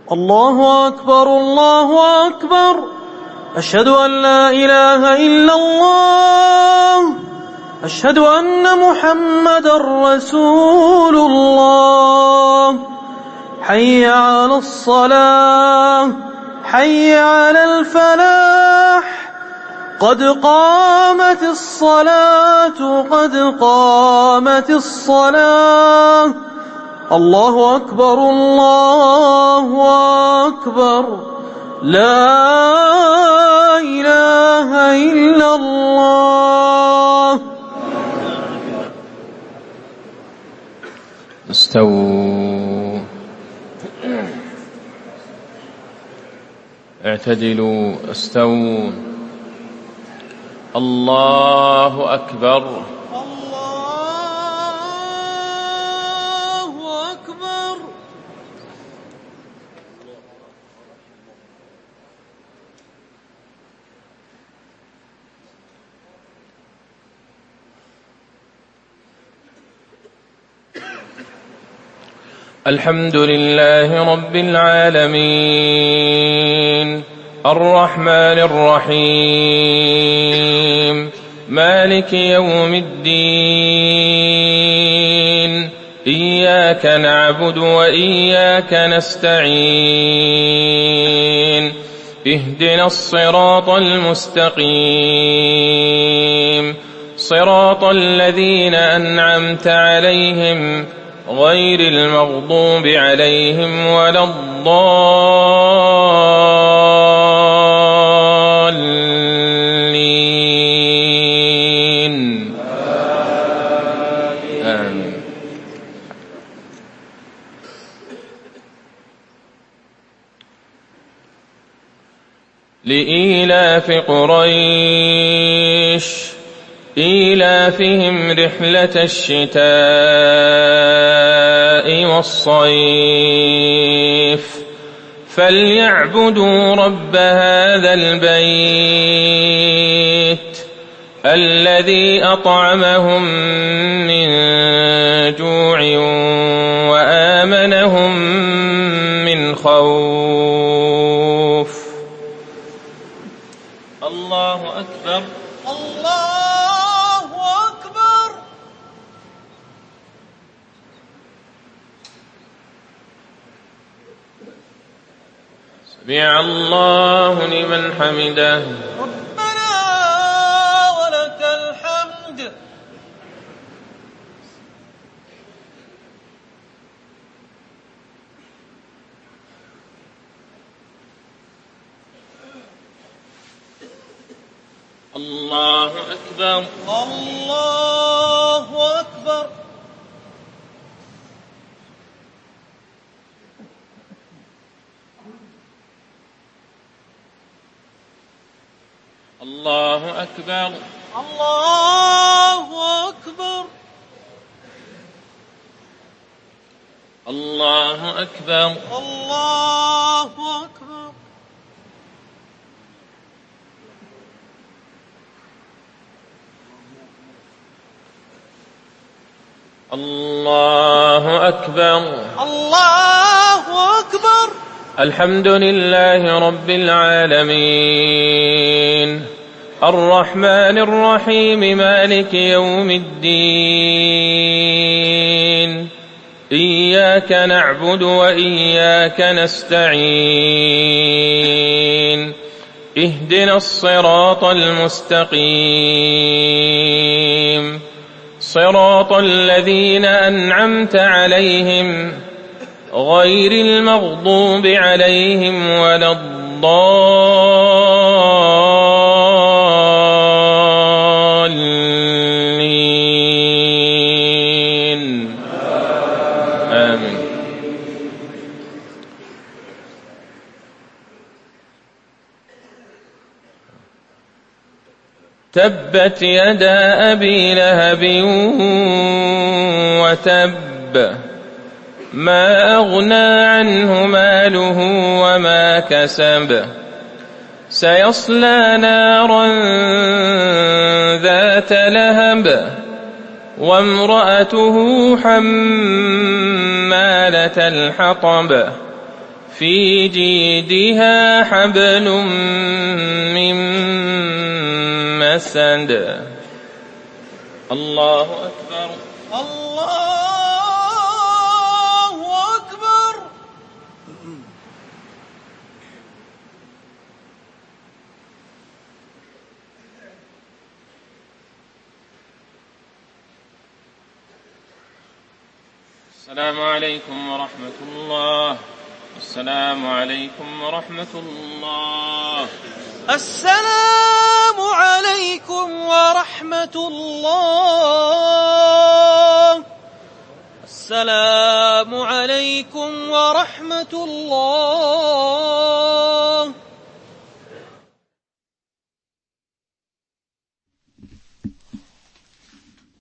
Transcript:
الله أكبر الله أكبر. أشهد أن لا إله إلا الله. أشهد أن محمدا رسول الله. حي على الصلاة، حي على الفلاح. قد قامت الصلاة، قد قامت الصلاة. الله أكبر الله أكبر. لا إله إلا الله. استووا، اعتدلوا، استووا. الله أكبر. الله أكبر. الحمد لله رب العالمين، الرحمن الرحيم، مالك يوم الدين. إياك نعبد وإياك نستعين. اهدنا الصراط المستقيم، صراط الذين أنعمت عليهم غير المغضوب عليهم ولا الضالين. آمين. لإيلاف قريش إيلافهم رحلة الشتاء والصيف فليعبدوا رب هذا البيت الذي أطعمهم من جوع وآمنهم من خوف. الله أكبر. الله أكبر. سمع الله لمن حمده. ربنا ولك الحمد. الله أكبر. الله أكبر. الله أكبر. الله أكبر. الله أكبر. الله أكبر. الله أكبر. الله أكبر. الحمد لله رب العالمين، الرحمن الرحيم، مالك يوم الدين. إياك نعبد وإياك نستعين. اهدنا الصراط المستقيم، صراط الذين أنعمت عليهم غير المغضوب عليهم ولا الضالين. آمين. تبت يدا أبي لهب وتب، ما أغنى عنه ماله وما كسب، سيصلى نارا ذات لهب، وامرأته حمالة الحطب، في جيدها حبل من مسد. الله أكبر. الله أكبر. السلام عليكم ورحمة الله. السلام عليكم ورحمة الله. السلام عليكم ورحمة الله. السلام عليكم ورحمة الله.